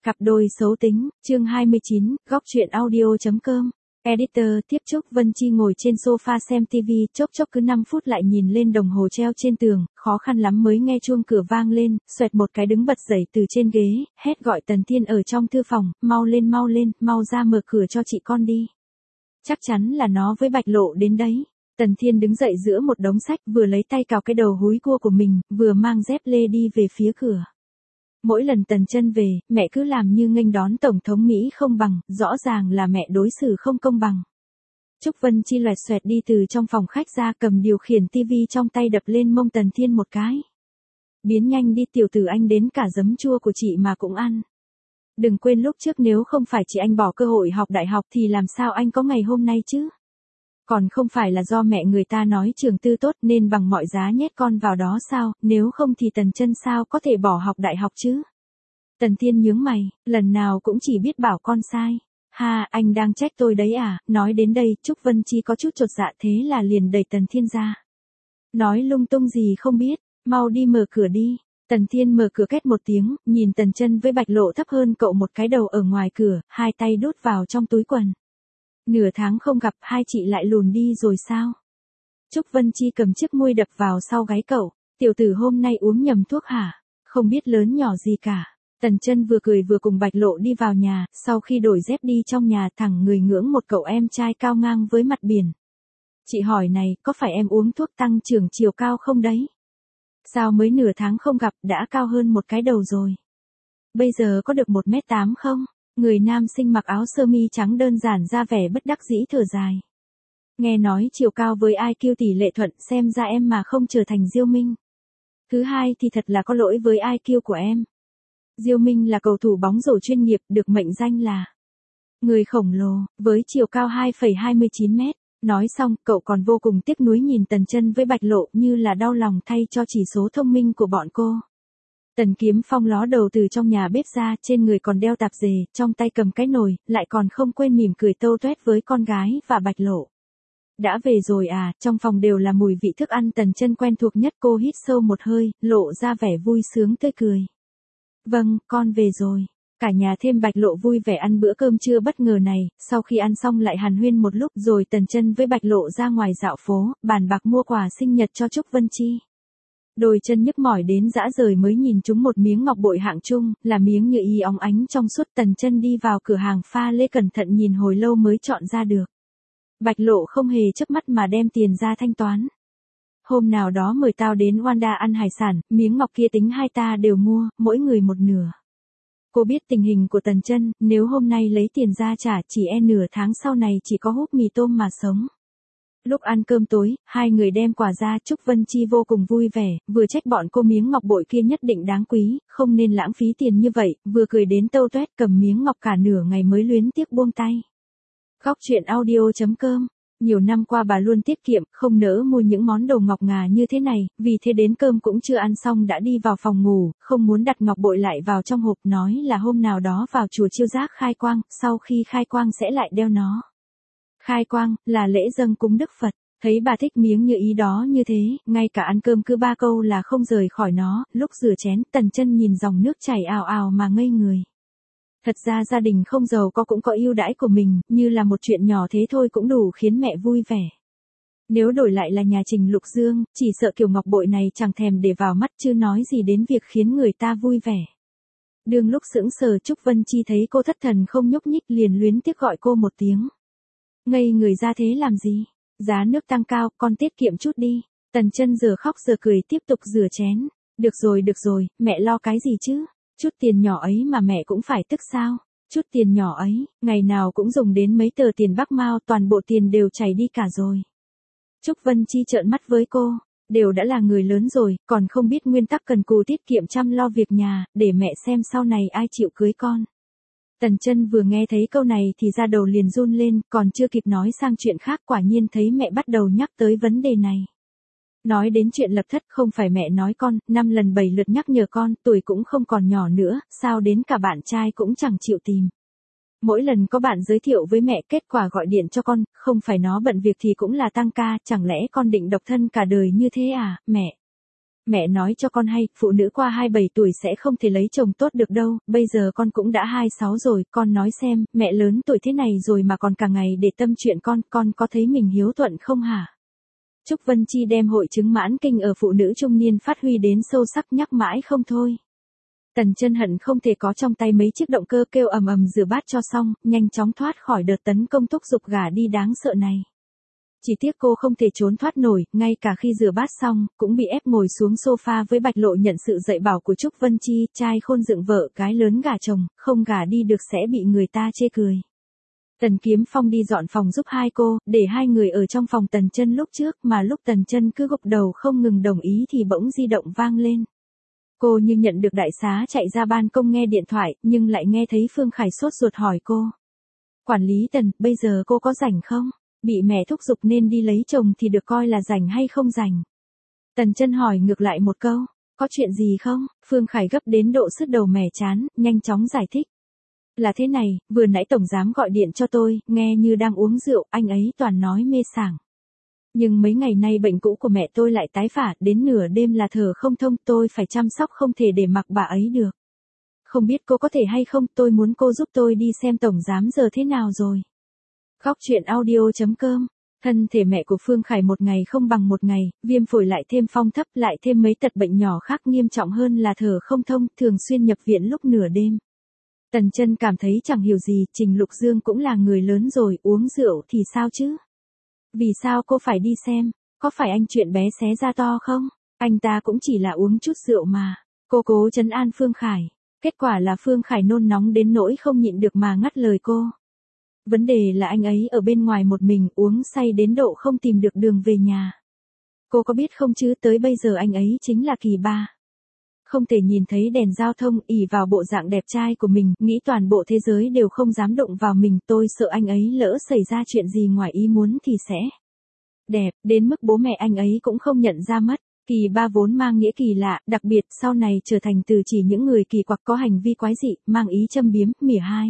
Cặp đôi xấu tính, chương 29, góc truyện audio.com. Editor tiếp Trúc Vân Chi ngồi trên sofa xem TV, chốc chốc cứ 5 phút lại nhìn lên đồng hồ treo trên tường, khó khăn lắm mới nghe chuông cửa vang lên, xoẹt một cái đứng bật dậy từ trên ghế, hét gọi Tần Thiên ở trong thư phòng, mau lên, mau ra mở cửa cho chị con đi. Chắc chắn là nó với Bạch Lộ đến đấy. Tần Thiên đứng dậy giữa một đống sách, vừa lấy tay cào cái đầu húi cua của mình, vừa mang dép lê đi về phía cửa. Mỗi lần Tần Chân về, mẹ cứ làm như nghênh đón Tổng thống Mỹ không bằng, rõ ràng là mẹ đối xử không công bằng. Trúc Vân Chi loẹt xoẹt đi từ trong phòng khách ra, cầm điều khiển tivi trong tay đập lên mông Tần Thiên một cái. Biến nhanh đi tiểu tử, anh đến cả giấm chua của chị mà cũng ăn. Đừng quên lúc trước nếu không phải chị anh bỏ cơ hội học đại học thì làm sao anh có ngày hôm nay chứ? Còn không phải là do mẹ người ta nói trường tư tốt nên bằng mọi giá nhét con vào đó sao, nếu không thì Tần Chân sao có thể bỏ học đại học chứ? Tần Thiên nhướng mày, lần nào cũng chỉ biết bảo con sai. Ha, anh đang trách tôi đấy à? Nói đến đây, Trúc Vân Chi có chút chột dạ, thế là liền đẩy Tần Thiên ra. Nói lung tung gì không biết, mau đi mở cửa đi. Tần Thiên mở cửa két một tiếng, nhìn Tần Chân với Bạch Lộ thấp hơn cậu một cái đầu ở ngoài cửa, hai tay đút vào trong túi quần. Nửa tháng không gặp, hai chị lại lùn đi rồi sao? Trúc Vân Chi cầm chiếc muôi đập vào sau gáy cậu, tiểu tử hôm nay uống nhầm thuốc hả? Không biết lớn nhỏ gì cả. Tần Chân vừa cười vừa cùng Bạch Lộ đi vào nhà, sau khi đổi dép đi trong nhà thẳng người ngưỡng một cậu em trai cao ngang với mặt biển. Chị hỏi này, có phải em uống thuốc tăng trưởng chiều cao không đấy? Sao mới nửa tháng không gặp đã cao hơn một cái đầu rồi? Bây giờ có được 1m8 không? Người nam sinh mặc áo sơ mi trắng đơn giản ra vẻ bất đắc dĩ thở dài. Nghe nói chiều cao với IQ tỷ lệ thuận, xem ra em mà không trở thành Diêu Minh. Thứ hai thì thật là có lỗi với IQ của em. Diêu Minh là cầu thủ bóng rổ chuyên nghiệp, được mệnh danh là người khổng lồ, với chiều cao 2,29 mét. Nói xong, cậu còn vô cùng tiếc nuối nhìn Tần Chân với Bạch Lộ như là đau lòng thay cho chỉ số thông minh của bọn cô. Tần Kiếm Phong ló đầu từ trong nhà bếp ra, trên người còn đeo tạp dề, trong tay cầm cái nồi, lại còn không quên mỉm cười tâu tuét với con gái và Bạch Lộ. Đã về rồi à? Trong phòng đều là mùi vị thức ăn Tần Chân quen thuộc nhất, cô hít sâu một hơi, lộ ra vẻ vui sướng tươi cười. Vâng, con về rồi. Cả nhà thêm Bạch Lộ vui vẻ ăn bữa cơm trưa bất ngờ này, sau khi ăn xong lại hàn huyên một lúc rồi Tần Chân với Bạch Lộ ra ngoài dạo phố, bàn bạc mua quà sinh nhật cho Trúc Vân Chi. Đôi chân nhức mỏi đến dã rời mới nhìn trúng một miếng ngọc bội hạng trung, là miếng như ý óng ánh trong suốt. Tần Chân đi vào cửa hàng pha lê cẩn thận nhìn hồi lâu mới chọn ra được. Bạch Lộ không hề chớp mắt mà đem tiền ra thanh toán. Hôm nào đó mời tao đến Wanda ăn hải sản, miếng ngọc kia tính hai ta đều mua, mỗi người một nửa. Cô biết tình hình của Tần Chân, nếu hôm nay lấy tiền ra trả chỉ nửa tháng sau này chỉ có húp mì tôm mà sống. Lúc ăn cơm tối, hai người đem quà ra, Trúc Vân Chi vô cùng vui vẻ, vừa trách bọn cô miếng ngọc bội kia nhất định đáng quý, không nên lãng phí tiền như vậy, vừa cười đến tâu tuét cầm miếng ngọc cả nửa ngày mới luyến tiếc buông tay. Góc truyện audio.com. Nhiều năm qua bà luôn tiết kiệm, không nỡ mua những món đồ ngọc ngà như thế này, vì thế đến cơm cũng chưa ăn xong đã đi vào phòng ngủ, không muốn đặt ngọc bội lại vào trong hộp, nói là hôm nào đó vào chùa Chiêu Giác khai quang, sau khi khai quang sẽ lại đeo nó. Khai quang, là lễ dâng cúng Đức Phật. Thấy bà thích miếng như ý đó như thế, ngay cả ăn cơm cứ ba câu là không rời khỏi nó. Lúc rửa chén, Tần Chân nhìn dòng nước chảy ào ào mà ngây người. Thật ra gia đình không giàu có cũng có ưu đãi của mình, như là một chuyện nhỏ thế thôi cũng đủ khiến mẹ vui vẻ. Nếu đổi lại là nhà Trình Lục Dương, chỉ sợ kiểu ngọc bội này chẳng thèm để vào mắt, chứ nói gì đến việc khiến người ta vui vẻ. Đương lúc sững sờ, Trúc Vân Chi thấy cô thất thần không nhúc nhích liền luyến tiếc gọi cô một tiếng. Ngây người ra thế làm gì? Giá nước tăng cao, con tiết kiệm chút đi. Tần Chân giờ khóc giờ cười tiếp tục rửa chén. Được rồi, mẹ lo cái gì chứ? Chút tiền nhỏ ấy mà mẹ cũng phải tức sao? Chút tiền nhỏ ấy, ngày nào cũng dùng đến mấy tờ tiền Bắc Mao, toàn bộ tiền đều chảy đi cả rồi. Trúc Vân Chi trợn mắt với cô, đều đã là người lớn rồi, còn không biết nguyên tắc cần cù tiết kiệm chăm lo việc nhà, để mẹ xem sau này ai chịu cưới con. Tần Chân vừa nghe thấy câu này thì da đầu liền run lên, còn chưa kịp nói sang chuyện khác quả nhiên thấy mẹ bắt đầu nhắc tới vấn đề này. Nói đến chuyện lập thất, không phải mẹ nói con, 5 lần 7 lượt nhắc nhở con, tuổi cũng không còn nhỏ nữa, sao đến cả bạn trai cũng chẳng chịu tìm. Mỗi lần có bạn giới thiệu với mẹ, kết quả gọi điện cho con, không phải nó bận việc thì cũng là tăng ca, chẳng lẽ con định độc thân cả đời như thế à, mẹ? Mẹ nói cho con hay, phụ nữ qua 27 tuổi sẽ không thể lấy chồng tốt được đâu, bây giờ con cũng đã 26 rồi, con nói xem, mẹ lớn tuổi thế này rồi mà còn cả ngày để tâm chuyện con có thấy mình hiếu thuận không hả? Trúc Vân Chi đem hội chứng mãn kinh ở phụ nữ trung niên phát huy đến sâu sắc nhắc mãi không thôi. Tần Chân hận không thể có trong tay mấy chiếc động cơ kêu ầm ầm rửa bát cho xong, nhanh chóng thoát khỏi đợt tấn công thúc giục gả đi đáng sợ này. Chỉ tiếc cô không thể trốn thoát nổi, ngay cả khi rửa bát xong, cũng bị ép ngồi xuống sofa với Bạch Lộ nhận sự dạy bảo của Trúc Vân Chi, trai khôn dựng vợ, gái lớn gả chồng, không gả đi được sẽ bị người ta chê cười. Tần Kiếm Phong đi dọn phòng giúp hai cô, để hai người ở trong phòng Tần Chân lúc trước, mà lúc Tần Chân cứ gục đầu không ngừng đồng ý thì bỗng di động vang lên. Cô như nhận được đại xá chạy ra ban công nghe điện thoại, nhưng lại nghe thấy Phương Khải sốt ruột hỏi cô. Quản lý Tần, bây giờ cô có rảnh không? Bị mẹ thúc giục nên đi lấy chồng thì được coi là rảnh hay không rảnh? Tần Chân hỏi ngược lại một câu, có chuyện gì không? Phương Khải gấp đến độ sứt đầu mẻ chán, nhanh chóng giải thích. Là thế này, vừa nãy tổng giám gọi điện cho tôi, nghe như đang uống rượu, anh ấy toàn nói mê sảng. Nhưng mấy ngày nay bệnh cũ của mẹ tôi lại tái phát, đến nửa đêm là thở không thông, tôi phải chăm sóc không thể để mặc bà ấy được. Không biết cô có thể hay không, tôi muốn cô giúp tôi đi xem tổng giám giờ thế nào rồi. Góc truyện audio.com. Thân thể mẹ của Phương Khải một ngày không bằng một ngày, viêm phổi lại thêm phong thấp lại thêm mấy tật bệnh nhỏ khác nghiêm trọng hơn là thở không thông, thường xuyên nhập viện lúc nửa đêm. Tần Chân cảm thấy chẳng hiểu gì, Trình Lục Dương cũng là người lớn rồi, uống rượu thì sao chứ? Vì sao cô phải đi xem? Có phải anh chuyện bé xé ra to không? Anh ta cũng chỉ là uống chút rượu mà. Cô cố trấn an Phương Khải. Kết quả là Phương Khải nôn nóng đến nỗi không nhịn được mà ngắt lời cô. Vấn đề là anh ấy ở bên ngoài một mình uống say đến độ không tìm được đường về nhà. Cô có biết không chứ, tới bây giờ anh ấy chính là kỳ ba. Không thể nhìn thấy đèn giao thông, ỷ vào bộ dạng đẹp trai của mình, nghĩ toàn bộ thế giới đều không dám động vào mình, tôi sợ anh ấy lỡ xảy ra chuyện gì ngoài ý muốn thì sẽ đẹp, đến mức bố mẹ anh ấy cũng không nhận ra mất. Kỳ ba vốn mang nghĩa kỳ lạ, đặc biệt sau này trở thành từ chỉ những người kỳ quặc có hành vi quái dị, mang ý châm biếm, mỉa hai.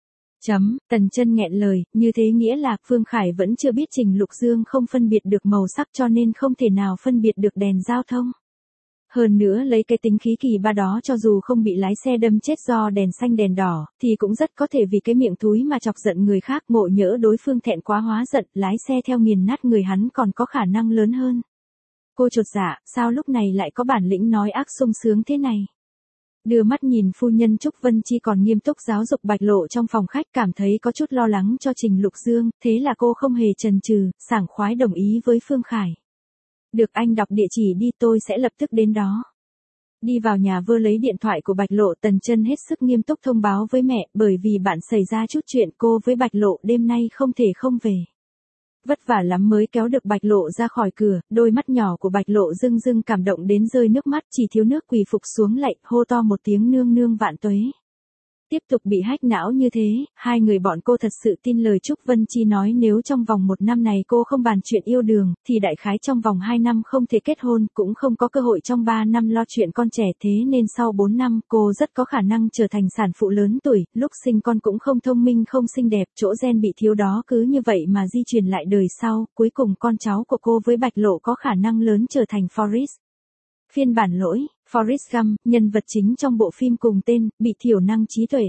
Tần Chân nghẹn lời, như thế nghĩa là Phương Khải vẫn chưa biết Trình Lục Dương không phân biệt được màu sắc cho nên không thể nào phân biệt được đèn giao thông. Hơn nữa lấy cái tính khí kỳ ba đó cho dù không bị lái xe đâm chết do đèn xanh đèn đỏ, thì cũng rất có thể vì cái miệng thúi mà chọc giận người khác, ngộ nhỡ đối phương thẹn quá hóa giận, lái xe theo nghiền nát người hắn còn có khả năng lớn hơn. Cô chột dạ, sao lúc này lại có bản lĩnh nói ác sung sướng thế này? Đưa mắt nhìn phu nhân Trúc Vân Chi còn nghiêm túc giáo dục Bạch Lộ trong phòng khách, cảm thấy có chút lo lắng cho Trình Lục Dương, thế là cô không hề chần chừ, sảng khoái đồng ý với Phương Khải. Được, anh đọc địa chỉ đi, tôi sẽ lập tức đến đó. Đi vào nhà vơ lấy điện thoại của Bạch Lộ, Tần Chân hết sức nghiêm túc thông báo với mẹ, bởi vì bạn xảy ra chút chuyện, cô với Bạch Lộ đêm nay không thể không về. Vất vả lắm mới kéo được Bạch Lộ ra khỏi cửa, đôi mắt nhỏ của Bạch Lộ rưng rưng cảm động đến rơi nước mắt, chỉ thiếu nước quỳ phục xuống lạy, hô to một tiếng nương nương vạn tuế. Tiếp tục bị hack não như thế, hai người bọn cô thật sự tin lời Trúc Vân Chi nói nếu trong vòng 1 năm này cô không bàn chuyện yêu đương, thì đại khái trong vòng 2 năm không thể kết hôn, cũng không có cơ hội trong 3 năm lo chuyện con trẻ, thế nên sau 4 năm cô rất có khả năng trở thành sản phụ lớn tuổi, lúc sinh con cũng không thông minh không xinh đẹp, chỗ gen bị thiếu đó cứ như vậy mà di truyền lại đời sau, cuối cùng con cháu của cô với Bạch Lộ có khả năng lớn trở thành Forrest. Phiên bản lỗi, Forrest Gump, nhân vật chính trong bộ phim cùng tên, bị thiểu năng trí tuệ.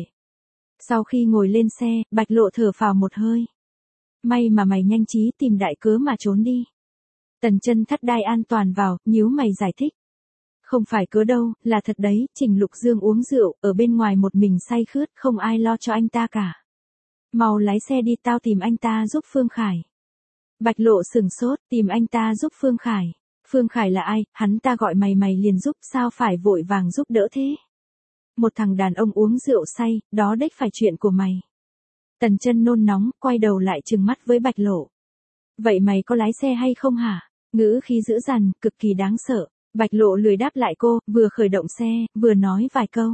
Sau khi ngồi lên xe, Bạch Lộ thở phào một hơi. May mà mày nhanh trí tìm đại cớ mà trốn đi. Tần Chân thắt đai an toàn vào, nhíu mày giải thích. Không phải cớ đâu, là thật đấy, Trình Lục Dương uống rượu, ở bên ngoài một mình say khướt, không ai lo cho anh ta cả. Mau lái xe đi, tao tìm anh ta giúp Phương Khải. Bạch Lộ sửng sốt, tìm anh ta giúp Phương Khải. Phương Khải là ai, hắn ta gọi mày liền giúp, sao phải vội vàng giúp đỡ thế? Một thằng đàn ông uống rượu say, đó đếch phải chuyện của mày. Tần Chân nôn nóng, quay đầu lại trừng mắt với Bạch Lộ. Vậy mày có lái xe hay không hả? Ngữ khí dữ dằn, cực kỳ đáng sợ. Bạch Lộ lười đáp lại cô, vừa khởi động xe, vừa nói vài câu.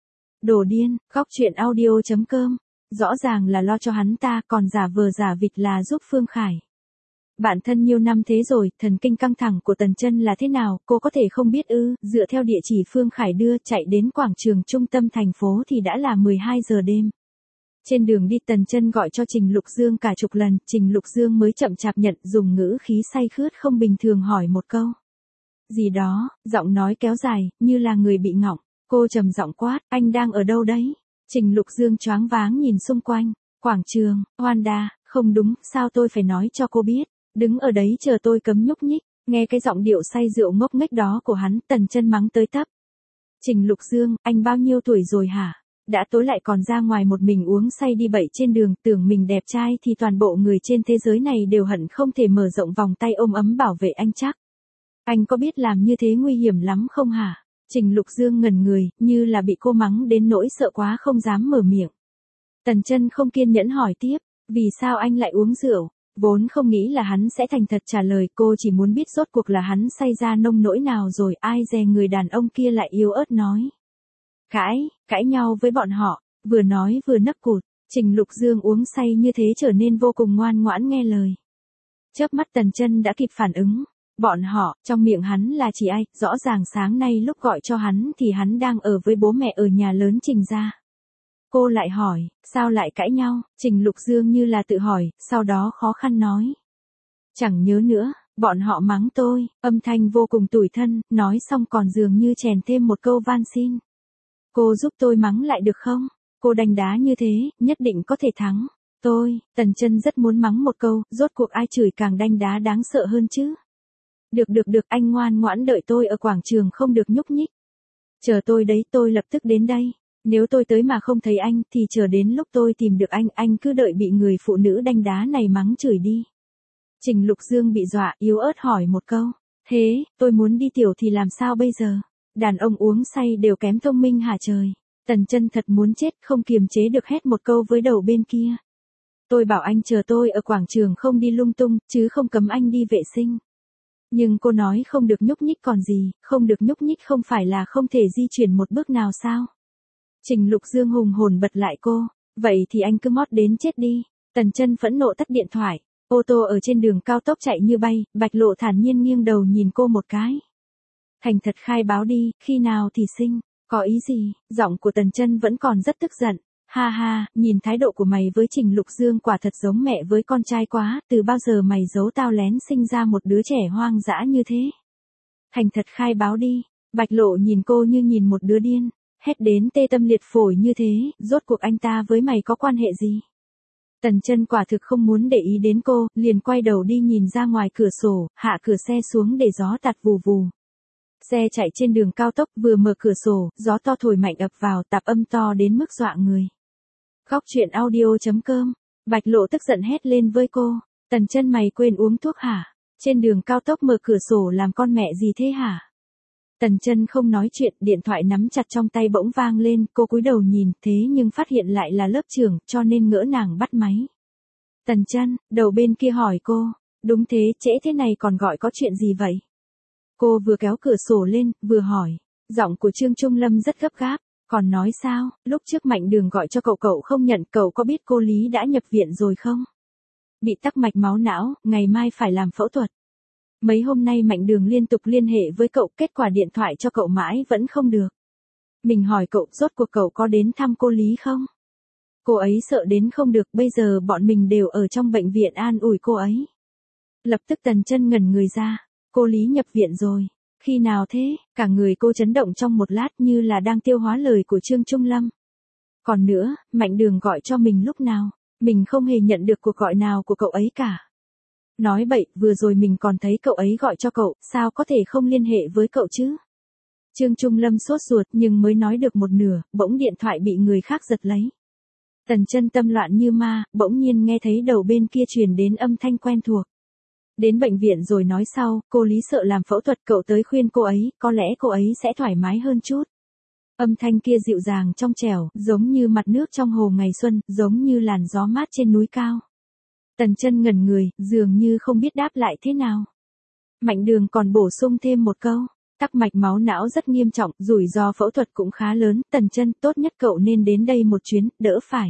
Đồ điên, góc truyện audio.com. Rõ ràng là lo cho hắn ta, còn giả vờ giả vịt là giúp Phương Khải. Bạn thân nhiều năm thế rồi, thần kinh căng thẳng của Tần Chân là thế nào, cô có thể không biết ư? Dựa theo địa chỉ Phương Khải đưa, chạy đến quảng trường trung tâm thành phố thì đã là 12 giờ đêm. Trên đường đi Tần Chân gọi cho Trình Lục Dương cả chục lần, Trình Lục Dương mới chậm chạp nhận, dùng ngữ khí say khướt không bình thường hỏi một câu. Gì đó, giọng nói kéo dài, như là người bị ngọng. Cô trầm giọng quát, anh đang ở đâu đấy? Trình Lục Dương choáng váng nhìn xung quanh. Quảng trường, Wanda, không đúng, sao tôi phải nói cho cô biết? Đứng ở đấy chờ tôi cấm nhúc nhích. Nghe cái giọng điệu say rượu ngốc nghếch đó của hắn, Tần Chân mắng tới tấp. Trình Lục Dương, anh bao nhiêu tuổi rồi hả? Đã tối lại còn ra ngoài một mình uống say đi bậy trên đường, tưởng mình đẹp trai thì toàn bộ người trên thế giới này đều hận không thể mở rộng vòng tay ôm ấm bảo vệ anh chắc. Anh có biết làm như thế nguy hiểm lắm không hả? Trình Lục Dương ngẩn người, như là bị cô mắng đến nỗi sợ quá không dám mở miệng. Tần Chân không kiên nhẫn hỏi tiếp, vì sao anh lại uống rượu? Vốn không nghĩ là hắn sẽ thành thật trả lời, cô chỉ muốn biết rốt cuộc là hắn say ra nông nỗi nào rồi, ai dè người đàn ông kia lại yếu ớt nói. Cãi nhau với bọn họ, vừa nói vừa nấc cụt, Trình Lục Dương uống say như thế trở nên vô cùng ngoan ngoãn nghe lời. Chớp mắt Tần Chân đã kịp phản ứng, bọn họ, trong miệng hắn là chỉ ai, rõ ràng sáng nay lúc gọi cho hắn thì hắn đang ở với bố mẹ ở nhà lớn Trình gia. Cô lại hỏi, sao lại cãi nhau? Trình Lục Dương như là tự hỏi, sau đó khó khăn nói. Chẳng nhớ nữa, bọn họ mắng tôi, âm thanh vô cùng tủi thân, nói xong còn dường như chèn thêm một câu van xin. Cô giúp tôi mắng lại được không? Cô đánh đá như thế, nhất định có thể thắng. Tần Chân rất muốn mắng một câu, rốt cuộc ai chửi càng đánh đá đáng sợ hơn chứ. Được, anh ngoan ngoãn đợi tôi ở quảng trường không được nhúc nhích. Chờ tôi đấy, tôi lập tức đến đây. Nếu tôi tới mà không thấy anh thì chờ đến lúc tôi tìm được anh cứ đợi bị người phụ nữ đánh đá này mắng chửi đi. Trình Lục Dương bị dọa, yếu ớt hỏi một câu. Thế, tôi muốn đi tiểu thì làm sao bây giờ? Đàn ông uống say đều kém thông minh hả trời? Tần Chân thật muốn chết, không kiềm chế được hét một câu với đầu bên kia. Tôi bảo anh chờ tôi ở quảng trường không đi lung tung, chứ không cấm anh đi vệ sinh. Nhưng cô nói không được nhúc nhích còn gì, không được nhúc nhích không phải là không thể di chuyển một bước nào sao? Trình Lục Dương hùng hồn bật lại cô, vậy thì anh cứ mót đến chết đi. Tần Chân phẫn nộ tắt điện thoại, ô tô ở trên đường cao tốc chạy như bay, Bạch Lộ thản nhiên nghiêng đầu nhìn cô một cái. Thành thật khai báo đi, khi nào thì sinh, có ý gì? Giọng của Tần Chân vẫn còn rất tức giận. Ha, nhìn thái độ của mày với Trình Lục Dương quả thật giống mẹ với con trai quá, từ bao giờ mày giấu tao lén sinh ra một đứa trẻ hoang dã như thế? Thành thật khai báo đi. Bạch Lộ nhìn cô như nhìn một đứa điên, hét đến tê tâm liệt phổi như thế, rốt cuộc anh ta với mày có quan hệ gì? Tần Chân quả thực không muốn để ý đến cô, liền quay đầu đi nhìn ra ngoài cửa sổ, hạ cửa xe xuống để gió tạt vù vù. Xe chạy trên đường cao tốc, vừa mở cửa sổ, gió to thổi mạnh ập vào, tạp âm to đến mức dọa người. Góc truyện audio.com. Bạch Lộ tức giận hét lên với cô. Tần Chân mày quên uống thuốc hả? Trên đường cao tốc mở cửa sổ làm con mẹ gì thế hả? Tần Chân không nói chuyện, điện thoại nắm chặt trong tay bỗng vang lên, cô cúi đầu nhìn, thế nhưng phát hiện lại là lớp trưởng, cho nên ngỡ ngàng bắt máy. Tần Chân, đầu bên kia hỏi cô, đúng thế, trễ thế này còn gọi có chuyện gì vậy? Cô vừa kéo cửa sổ lên, vừa hỏi, giọng của Trương Trung Lâm rất gấp gáp, còn nói sao, lúc trước Mạnh Đường gọi cho cậu không nhận, cậu có biết cô Lý đã nhập viện rồi không? Bị tắc mạch máu não, ngày mai phải làm phẫu thuật. Mấy hôm nay Mạnh Đường liên tục liên hệ với cậu, kết quả điện thoại cho cậu mãi vẫn không được. Mình hỏi cậu, rốt cuộc cậu có đến thăm cô Lý không? Cô ấy sợ đến không được, bây giờ bọn mình đều ở trong bệnh viện an ủi cô ấy. Lập tức Tần Chân ngẩn người ra, cô Lý nhập viện rồi, khi nào thế? Cả người cô chấn động trong một lát như là đang tiêu hóa lời của Trương Trung Lâm. Còn nữa, Mạnh Đường gọi cho mình lúc nào? Mình không hề nhận được cuộc gọi nào của cậu ấy cả. Nói bậy, vừa rồi mình còn thấy cậu ấy gọi cho cậu, sao có thể không liên hệ với cậu chứ? Trương Trung Lâm sốt ruột nhưng mới nói được một nửa, bỗng điện thoại bị người khác giật lấy. Tần Chân tâm loạn như ma, bỗng nhiên nghe thấy đầu bên kia truyền đến âm thanh quen thuộc. Đến bệnh viện rồi nói sau, cô Lý sợ làm phẫu thuật, cậu tới khuyên cô ấy, có lẽ cô ấy sẽ thoải mái hơn chút. Âm thanh kia dịu dàng trong trẻo, giống như mặt nước trong hồ ngày xuân, giống như làn gió mát trên núi cao. Tần Chân ngẩn người, dường như không biết đáp lại thế nào. Mạnh Đường còn bổ sung thêm một câu, tắc mạch máu não rất nghiêm trọng, rủi ro phẫu thuật cũng khá lớn, Tần Chân, tốt nhất cậu nên đến đây một chuyến, đỡ phải.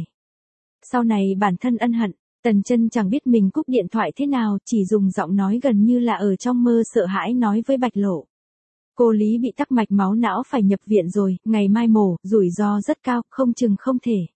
Sau này bản thân ân hận, Tần Chân chẳng biết mình cúp điện thoại thế nào, chỉ dùng giọng nói gần như là ở trong mơ sợ hãi nói với Bạch Lộ. Cô Lý bị tắc mạch máu não phải nhập viện rồi, ngày mai mổ, rủi ro rất cao, không chừng không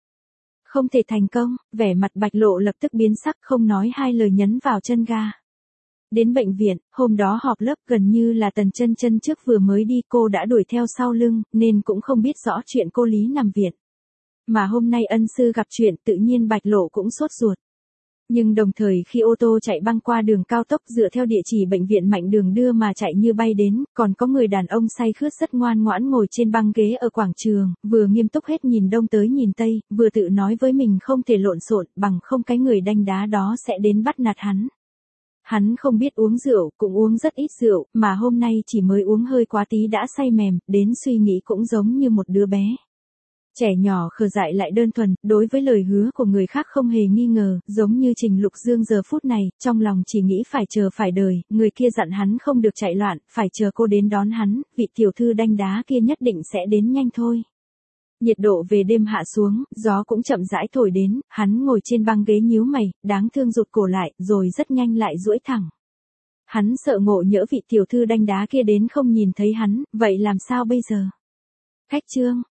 thể thành công. Vẻ mặt Bạch Lộ lập tức biến sắc, không nói hai lời nhấn vào chân ga. Đến bệnh viện, hôm đó họp lớp gần như là Tần Chân Chân trước vừa mới đi cô đã đuổi theo sau lưng, nên cũng không biết rõ chuyện cô Lý nằm viện. Mà hôm nay ân sư gặp chuyện tự nhiên Bạch Lộ cũng sốt ruột. Nhưng đồng thời khi ô tô chạy băng qua đường cao tốc dựa theo địa chỉ bệnh viện Mạnh Đường đưa mà chạy như bay đến, còn có người đàn ông say khướt rất ngoan ngoãn ngồi trên băng ghế ở quảng trường, vừa nghiêm túc hết nhìn đông tới nhìn tây, vừa tự nói với mình không thể lộn xộn, bằng không cái người đanh đá đó sẽ đến bắt nạt hắn. Hắn không biết uống rượu, cũng uống rất ít rượu, mà hôm nay chỉ mới uống hơi quá tí đã say mềm, đến suy nghĩ cũng giống như một đứa bé. Trẻ nhỏ khờ dại lại đơn thuần, đối với lời hứa của người khác không hề nghi ngờ, giống như Trình Lục Dương giờ phút này, trong lòng chỉ nghĩ phải chờ phải đời, người kia dặn hắn không được chạy loạn, phải chờ cô đến đón hắn, vị tiểu thư đanh đá kia nhất định sẽ đến nhanh thôi. Nhiệt độ về đêm hạ xuống, gió cũng chậm rãi thổi đến, hắn ngồi trên băng ghế nhíu mày, đáng thương rụt cổ lại, rồi rất nhanh lại duỗi thẳng. Hắn sợ ngộ nhỡ vị tiểu thư đanh đá kia đến không nhìn thấy hắn, vậy làm sao bây giờ? Khách trương.